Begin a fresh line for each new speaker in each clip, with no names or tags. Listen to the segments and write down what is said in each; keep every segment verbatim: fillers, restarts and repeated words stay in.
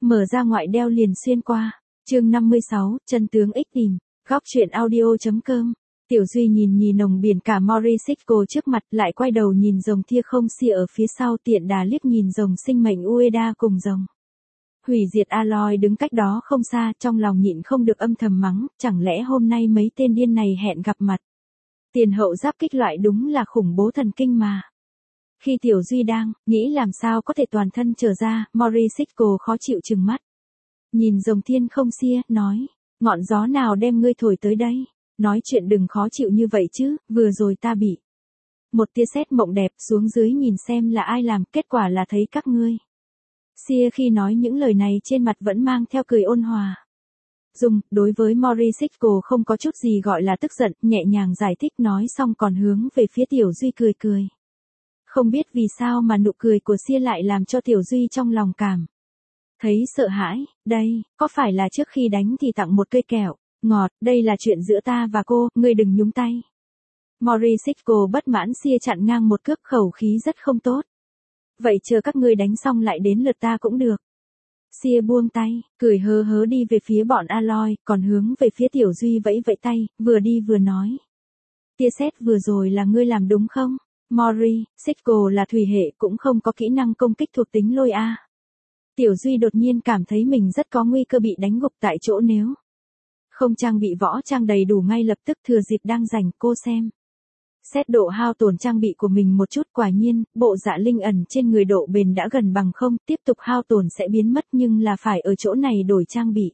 mở ra ngoại đeo liền xuyên qua. Chương năm mươi sáu, chân tướng ích tìm. Góc truyện audio.com. Tiểu Duy nhìn nhìn nồng biển cả Morishiko trước mặt, lại quay đầu nhìn rồng thia không xia ở phía sau, tiện đà liếc nhìn rồng sinh mệnh Ueda cùng rồng hủy diệt Aloy đứng cách đó không xa, trong lòng nhịn không được âm thầm mắng, chẳng lẽ hôm nay mấy tên điên này hẹn gặp mặt. Tiền hậu giáp kích loại đúng là khủng bố thần kinh mà. Khi Tiểu Duy đang nghĩ làm sao có thể toàn thân trở ra, Morishiko khó chịu trừng mắt. Nhìn rồng thiên không xia, nói, ngọn gió nào đem ngươi thổi tới đây? Nói chuyện đừng khó chịu như vậy chứ, vừa rồi ta bị một tia sét mộng đẹp xuống dưới nhìn xem là ai làm, kết quả là thấy các ngươi. Xia khi nói những lời này trên mặt vẫn mang theo cười ôn hòa. Dung, đối với Morishiko không có chút gì gọi là tức giận, nhẹ nhàng giải thích nói xong còn hướng về phía Tiểu Duy cười cười. Không biết vì sao mà nụ cười của Xia lại làm cho Tiểu Duy trong lòng cảm thấy sợ hãi, đây, có phải là trước khi đánh thì tặng một cây kẹo ngọt, đây là chuyện giữa ta và cô, ngươi đừng nhúng tay. Morishiko bất mãn Xia chặn ngang một cước, khẩu khí rất không tốt. Vậy chờ các ngươi đánh xong lại đến lượt ta cũng được. Xia buông tay, cười hớ hớ đi về phía bọn Aloy, còn hướng về phía Tiểu Duy vẫy vẫy tay, vừa đi vừa nói. Tia sét vừa rồi là ngươi làm đúng không? Morishiko là thủy hệ cũng không có kỹ năng công kích thuộc tính lôi a. Tiểu Duy đột nhiên cảm thấy mình rất có nguy cơ bị đánh gục tại chỗ nếu không trang bị võ trang đầy đủ, ngay lập tức thừa dịp đang rảnh cô xem xét độ hao tổn trang bị của mình một chút, quả nhiên, bộ dạ linh ẩn trên người độ bền đã gần bằng không, tiếp tục hao tổn sẽ biến mất nhưng là phải ở chỗ này đổi trang bị.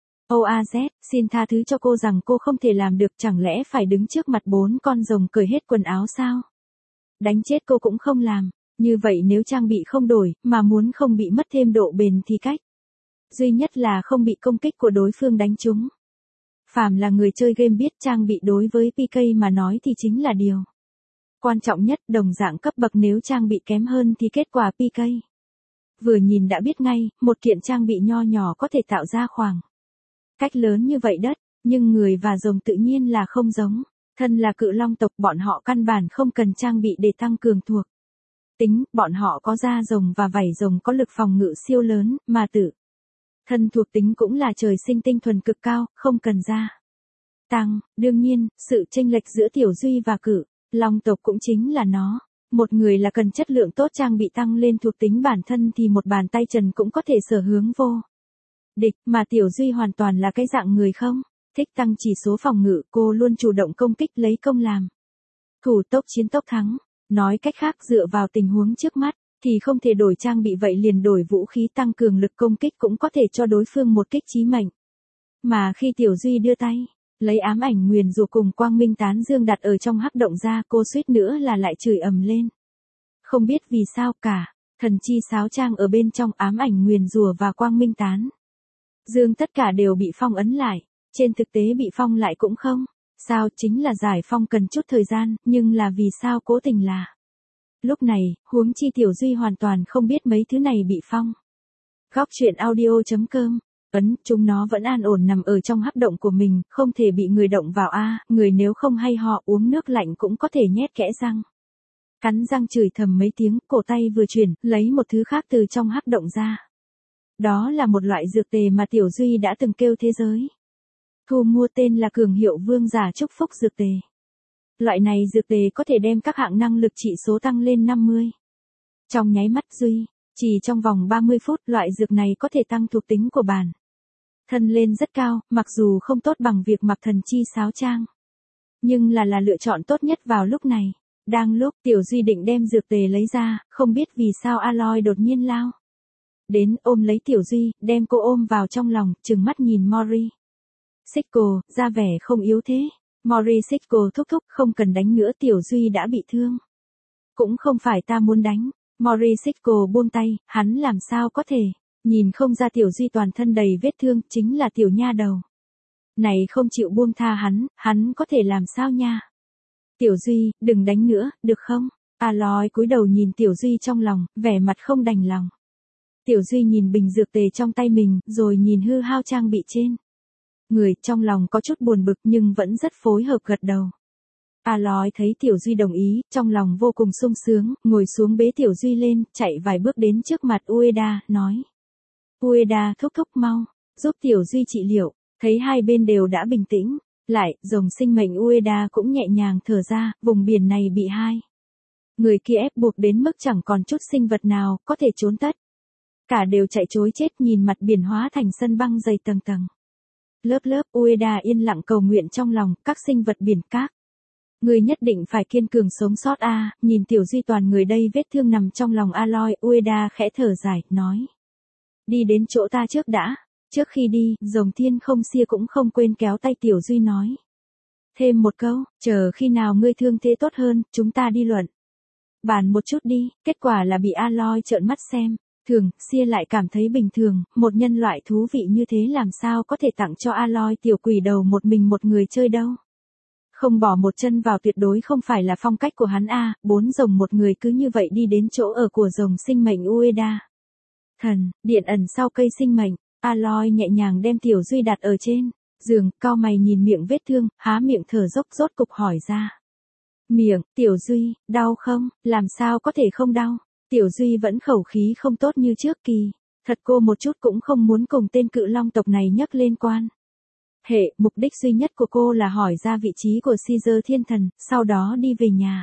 ô a zét, xin tha thứ cho cô rằng cô không thể làm được, chẳng lẽ phải đứng trước mặt bốn con rồng cởi hết quần áo sao? Đánh chết cô cũng không làm, như vậy nếu trang bị không đổi, mà muốn không bị mất thêm độ bền thì cách duy nhất là không bị công kích của đối phương đánh trúng. Phàm là người chơi game biết trang bị đối với pê ca mà nói thì chính là điều quan trọng nhất, đồng dạng cấp bậc nếu trang bị kém hơn thì kết quả pê ca. Vừa nhìn đã biết ngay, một kiện trang bị nho nhỏ có thể tạo ra khoảng cách lớn như vậy đất, nhưng người và rồng tự nhiên là không giống. Thân là cự long tộc, bọn họ căn bản không cần trang bị để tăng cường thuộc tính, bọn họ có da rồng và vảy rồng có lực phòng ngự siêu lớn, mà tự thân thuộc tính cũng là trời sinh tinh thuần cực cao, không cần gia tăng. Đương nhiên, sự chênh lệch giữa Tiểu Duy và cự long tộc cũng chính là nó. Một người là cần chất lượng tốt trang bị tăng lên thuộc tính bản thân thì một bàn tay trần cũng có thể sở hướng vô địch, mà Tiểu Duy hoàn toàn là cái dạng người không thích tăng chỉ số phòng ngự, cô luôn chủ động công kích lấy công làm thủ, tốc chiến tốc thắng. Nói cách khác, dựa vào tình huống trước mắt thì không thể đổi trang bị, vậy liền đổi vũ khí tăng cường lực công kích cũng có thể cho đối phương một kích chí mệnh. Mà khi Tiểu Duy đưa tay lấy ám ảnh nguyền rủa cùng quang minh tán dương đặt ở trong hắc động ra, cô suýt nữa là lại chửi ầm lên. Không biết vì sao cả, thần chi sáo trang ở bên trong ám ảnh nguyền rủa và quang minh tán dương tất cả đều bị phong ấn lại. Trên thực tế bị phong lại cũng không sao, chính là giải phong cần chút thời gian, nhưng là vì sao cố tình là lúc này, huống chi Tiểu Duy hoàn toàn không biết mấy thứ này bị phong. Góc truyện audio.com. Ấn, chúng nó vẫn an ổn nằm ở trong hắc động của mình, không thể bị người động vào a, người nếu không hay họ uống nước lạnh cũng có thể nhét kẽ răng. Cắn răng chửi thầm mấy tiếng, cổ tay vừa chuyển, lấy một thứ khác từ trong hắc động ra. Đó là một loại dược tề mà Tiểu Duy đã từng kêu thế giới thu mua, tên là cường hiệu vương giả chúc phúc dược tề. Loại này dược tề có thể đem các hạng năng lực trị số tăng lên năm mươi. Trong nháy mắt Duy, chỉ trong vòng ba mươi phút, loại dược này có thể tăng thuộc tính của bản thân lên rất cao, mặc dù không tốt bằng việc mặc thần chi sáo trang, nhưng là là lựa chọn tốt nhất vào lúc này. Đang lúc Tiểu Duy định đem dược tề lấy ra, không biết vì sao Aloy đột nhiên lao đến ôm lấy Tiểu Duy, đem cô ôm vào trong lòng, trừng mắt nhìn Mori. Sicko, ra vẻ không yếu thế. Morishiko thúc thúc, không cần đánh nữa, Tiểu Duy đã bị thương. Cũng không phải ta muốn đánh. Morishiko buông tay, hắn làm sao có thể nhìn không ra Tiểu Duy toàn thân đầy vết thương, chính là tiểu nha đầu này không chịu buông tha hắn, hắn có thể làm sao nha. Tiểu Duy, đừng đánh nữa, được không? Aloy cúi đầu nhìn Tiểu Duy trong lòng, vẻ mặt không đành lòng. Tiểu Duy nhìn bình dược tề trong tay mình, rồi nhìn hư hao trang bị trên người, trong lòng có chút buồn bực nhưng vẫn rất phối hợp gật đầu. Aloy thấy Tiểu Duy đồng ý, trong lòng vô cùng sung sướng, ngồi xuống bế Tiểu Duy lên, chạy vài bước đến trước mặt Ueda, nói. Ueda thúc thúc mau, giúp Tiểu Duy trị liệu, thấy hai bên đều đã bình tĩnh. Lại, rồng sinh mệnh Ueda cũng nhẹ nhàng thở ra, vùng biển này bị hai người kia ép buộc đến mức chẳng còn chút sinh vật nào có thể trốn tất. Cả đều chạy trối chết nhìn mặt biển hóa thành sân băng dày tầng tầng. Lớp lớp Ueda yên lặng cầu nguyện trong lòng, các sinh vật biển các. Người nhất định phải kiên cường sống sót a. À, nhìn Tiểu Duy toàn người đây vết thương nằm trong lòng Aloy, Ueda khẽ thở dài, nói. Đi đến chỗ ta trước đã. Trước khi đi, rồng thiên không xia cũng không quên kéo tay Tiểu Duy nói. Thêm một câu, chờ khi nào ngươi thương thế tốt hơn, chúng ta đi luận bàn một chút đi. Kết quả là bị Aloy trợn mắt xem. Thường, xia lại cảm thấy bình thường, một nhân loại thú vị như thế làm sao có thể tặng cho Aloy tiểu quỷ đầu một mình một người chơi đâu. Không bỏ một chân vào tuyệt đối không phải là phong cách của hắn a. À, bốn rồng một người cứ như vậy đi đến chỗ ở của rồng sinh mệnh Ueda. Thần, điện ẩn sau cây sinh mệnh, Aloy nhẹ nhàng đem Tiểu Duy đặt ở trên giường, cau mày nhìn miệng vết thương, há miệng thở dốc rốt cục hỏi ra. Miệng, Tiểu Duy, đau không, làm sao có thể không đau. Tiểu Duy vẫn khẩu khí không tốt như trước kỳ, thật cô một chút cũng không muốn cùng tên cự long tộc này nhắc lên quan hệ, mục đích duy nhất của cô là hỏi ra vị trí của Caesar thiên thần, sau đó đi về nhà.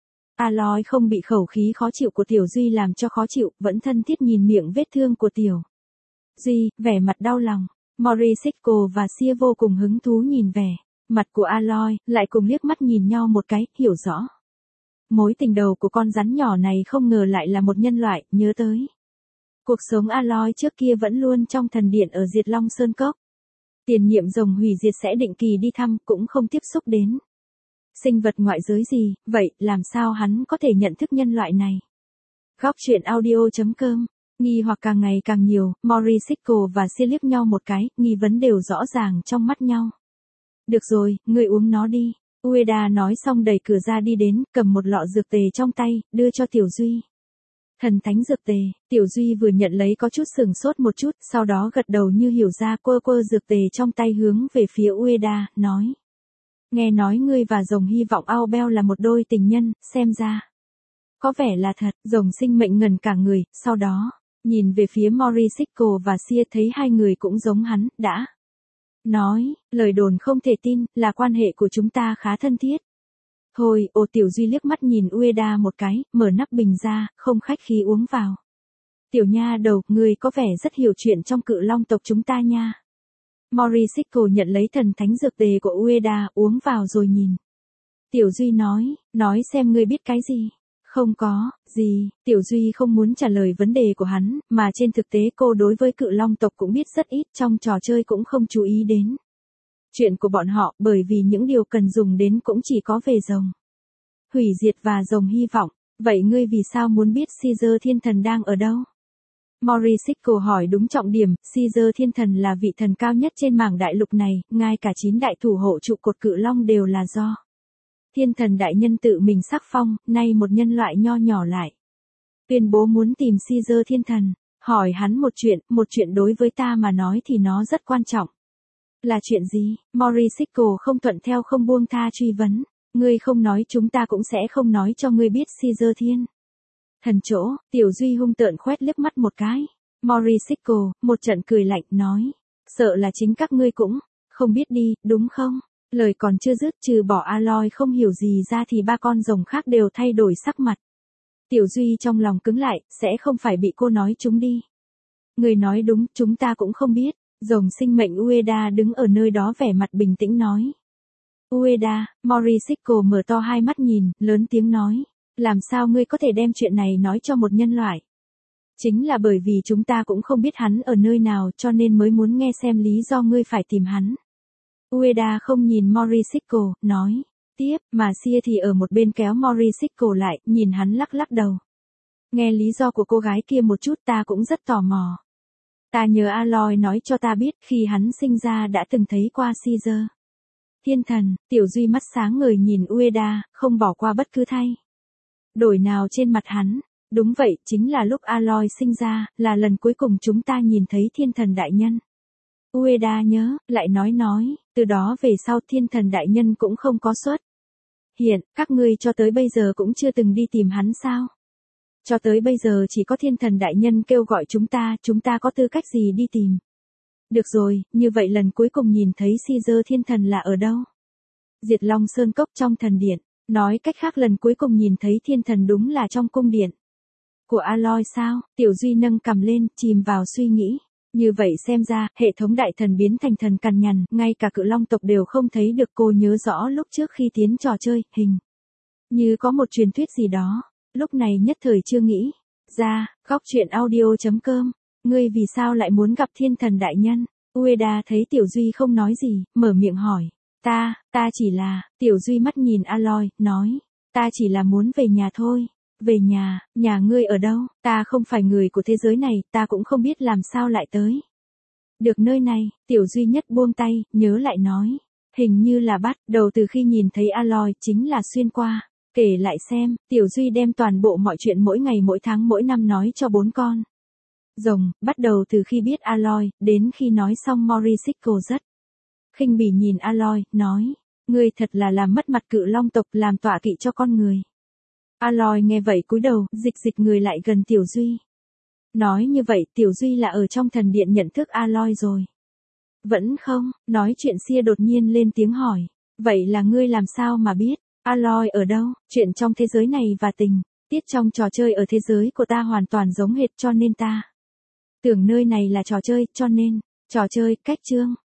Aloy không bị khẩu khí khó chịu của Tiểu Duy làm cho khó chịu, vẫn thân thiết nhìn miệng vết thương của Tiểu Duy, vẻ mặt đau lòng. Morisco và Sia vô cùng hứng thú nhìn vẻ mặt của Aloy, lại cùng liếc mắt nhìn nhau một cái, hiểu rõ. Mối tình đầu của con rắn nhỏ này không ngờ lại là một nhân loại, nhớ tới. Cuộc sống Aloy trước kia vẫn luôn trong thần điện ở Diệt Long Sơn Cốc. Tiền nhiệm rồng hủy diệt sẽ định kỳ đi thăm, cũng không tiếp xúc đến sinh vật ngoại giới gì, vậy làm sao hắn có thể nhận thức nhân loại này? Góc truyện audio.com, nghi hoặc càng ngày càng nhiều, Morisco và Sia liếc nhau một cái, nghi vấn đều rõ ràng trong mắt nhau. Được rồi, ngươi uống nó đi. Ueda nói xong đẩy cửa ra đi đến, cầm một lọ dược tề trong tay, đưa cho Tiểu Duy. Thần thánh dược tề, Tiểu Duy vừa nhận lấy có chút sừng sốt một chút, sau đó gật đầu như hiểu ra, quơ quơ dược tề trong tay hướng về phía Ueda, nói. Nghe nói ngươi và rồng hy vọng Aubel là một đôi tình nhân, xem ra. Có vẻ là thật, rồng sinh mệnh ngần cả người, sau đó, nhìn về phía Morisco và Sia thấy hai người cũng giống hắn, đã. Nói, lời đồn không thể tin, là quan hệ của chúng ta khá thân thiết. Thôi, ô Tiểu Duy liếc mắt nhìn Ueda một cái, mở nắp bình ra, không khách khí uống vào. Tiểu nha đầu, ngươi có vẻ rất hiểu chuyện trong cự long tộc chúng ta nha. Morisco nhận lấy thần thánh dược tề của Ueda, uống vào rồi nhìn. Tiểu Duy nói, nói xem ngươi biết cái gì. Không có, gì, Tiểu Duy không muốn trả lời vấn đề của hắn, mà trên thực tế cô đối với cự long tộc cũng biết rất ít, trong trò chơi cũng không chú ý đến chuyện của bọn họ, bởi vì những điều cần dùng đến cũng chỉ có về rồng hủy diệt và rồng hy vọng. Vậy ngươi vì sao muốn biết Caesar thiên thần đang ở đâu? Morisco hỏi đúng trọng điểm, Caesar thiên thần là vị thần cao nhất trên mảng đại lục này, ngay cả chín đại thủ hộ trụ cột cự long đều là do thiên thần đại nhân tự mình sắc phong, nay một nhân loại nho nhỏ lại tuyên bố muốn tìm Caesar thiên thần, hỏi hắn một chuyện, một chuyện đối với ta mà nói thì nó rất quan trọng. Là chuyện gì? Morisco không thuận theo không buông tha truy vấn. Ngươi không nói chúng ta cũng sẽ không nói cho ngươi biết Caesar thiên thần chỗ. Tiểu Duy hung tợn khoét liếc mắt một cái. Morisco, một trận cười lạnh, nói. Sợ là chính các ngươi cũng không biết đi, đúng không? Lời còn chưa dứt, trừ bỏ Aloy không hiểu gì ra thì ba con rồng khác đều thay đổi sắc mặt. Tiểu Duy trong lòng cứng lại, sẽ không phải bị cô nói chúng đi. Người nói đúng, chúng ta cũng không biết. Rồng sinh mệnh Ueda đứng ở nơi đó vẻ mặt bình tĩnh nói. Ueda, Morisco mở to hai mắt nhìn, lớn tiếng nói. Làm sao ngươi có thể đem chuyện này nói cho một nhân loại? Chính là bởi vì chúng ta cũng không biết hắn ở nơi nào cho nên mới muốn nghe xem lý do ngươi phải tìm hắn. Ueda không nhìn Morisco, nói. Tiếp, mà Sia thì ở một bên kéo Morisco lại, nhìn hắn lắc lắc đầu. Nghe lý do của cô gái kia một chút ta cũng rất tò mò. Ta nhớ Aloy nói cho ta biết khi hắn sinh ra đã từng thấy qua Caesar thiên thần. Tiểu Duy mắt sáng ngời nhìn Ueda, không bỏ qua bất cứ thay đổi nào trên mặt hắn. Đúng vậy, chính là lúc Aloy sinh ra, là lần cuối cùng chúng ta nhìn thấy thiên thần đại nhân. Ueda nhớ, lại nói nói, từ đó về sau thiên thần đại nhân cũng không có xuất hiện, các ngươi cho tới bây giờ cũng chưa từng đi tìm hắn sao? Cho tới bây giờ chỉ có thiên thần đại nhân kêu gọi chúng ta, chúng ta có tư cách gì đi tìm. Được rồi, như vậy lần cuối cùng nhìn thấy Caesar thiên thần là ở đâu? Diệt Long Sơn Cốc trong thần điện. Nói cách khác lần cuối cùng nhìn thấy thiên thần đúng là trong cung điện. Của Aloy sao? Tiểu Duy nâng cằm lên, chìm vào suy nghĩ. Như vậy xem ra, hệ thống đại thần biến thành thần cằn nhằn, ngay cả cự long tộc đều không thấy được. Cô nhớ rõ lúc trước khi tiến trò chơi, hình như có một truyền thuyết gì đó. Lúc này nhất thời chưa nghĩ ra. Góc truyện audio chấm com. Ngươi vì sao lại muốn gặp thiên thần đại nhân? Ueda thấy Tiểu Duy không nói gì, mở miệng hỏi. Ta, ta chỉ là, Tiểu Duy mắt nhìn Aloy, nói. Ta chỉ là muốn về nhà thôi. Về nhà, nhà ngươi ở đâu? Ta không phải người của thế giới này, ta cũng không biết làm sao lại tới được nơi này. Tiểu Duy nhất buông tay, nhớ lại nói. Hình như là bắt đầu từ khi nhìn thấy Aloy chính là xuyên qua. Kể lại xem, Tiểu Duy đem toàn bộ mọi chuyện mỗi ngày mỗi tháng mỗi năm nói cho bốn con rồng, bắt đầu từ khi biết Aloy, đến khi nói xong Morisico rất khinh bỉ nhìn Aloy, nói. Ngươi thật là làm mất mặt cự long tộc, làm tọa kỵ cho con người. Aloy nghe vậy cúi đầu, dịch dịch người lại gần Tiểu Duy. Nói như vậy, Tiểu Duy là ở trong thần điện nhận thức Aloy rồi. Vẫn không, nói chuyện xia đột nhiên lên tiếng hỏi. Vậy là ngươi làm sao mà biết? Aloy ở đâu? Chuyện trong thế giới này và tình tiết trong trò chơi ở thế giới của ta hoàn toàn giống hệt, cho nên ta tưởng nơi này là trò chơi, cho nên, trò chơi, cách chương.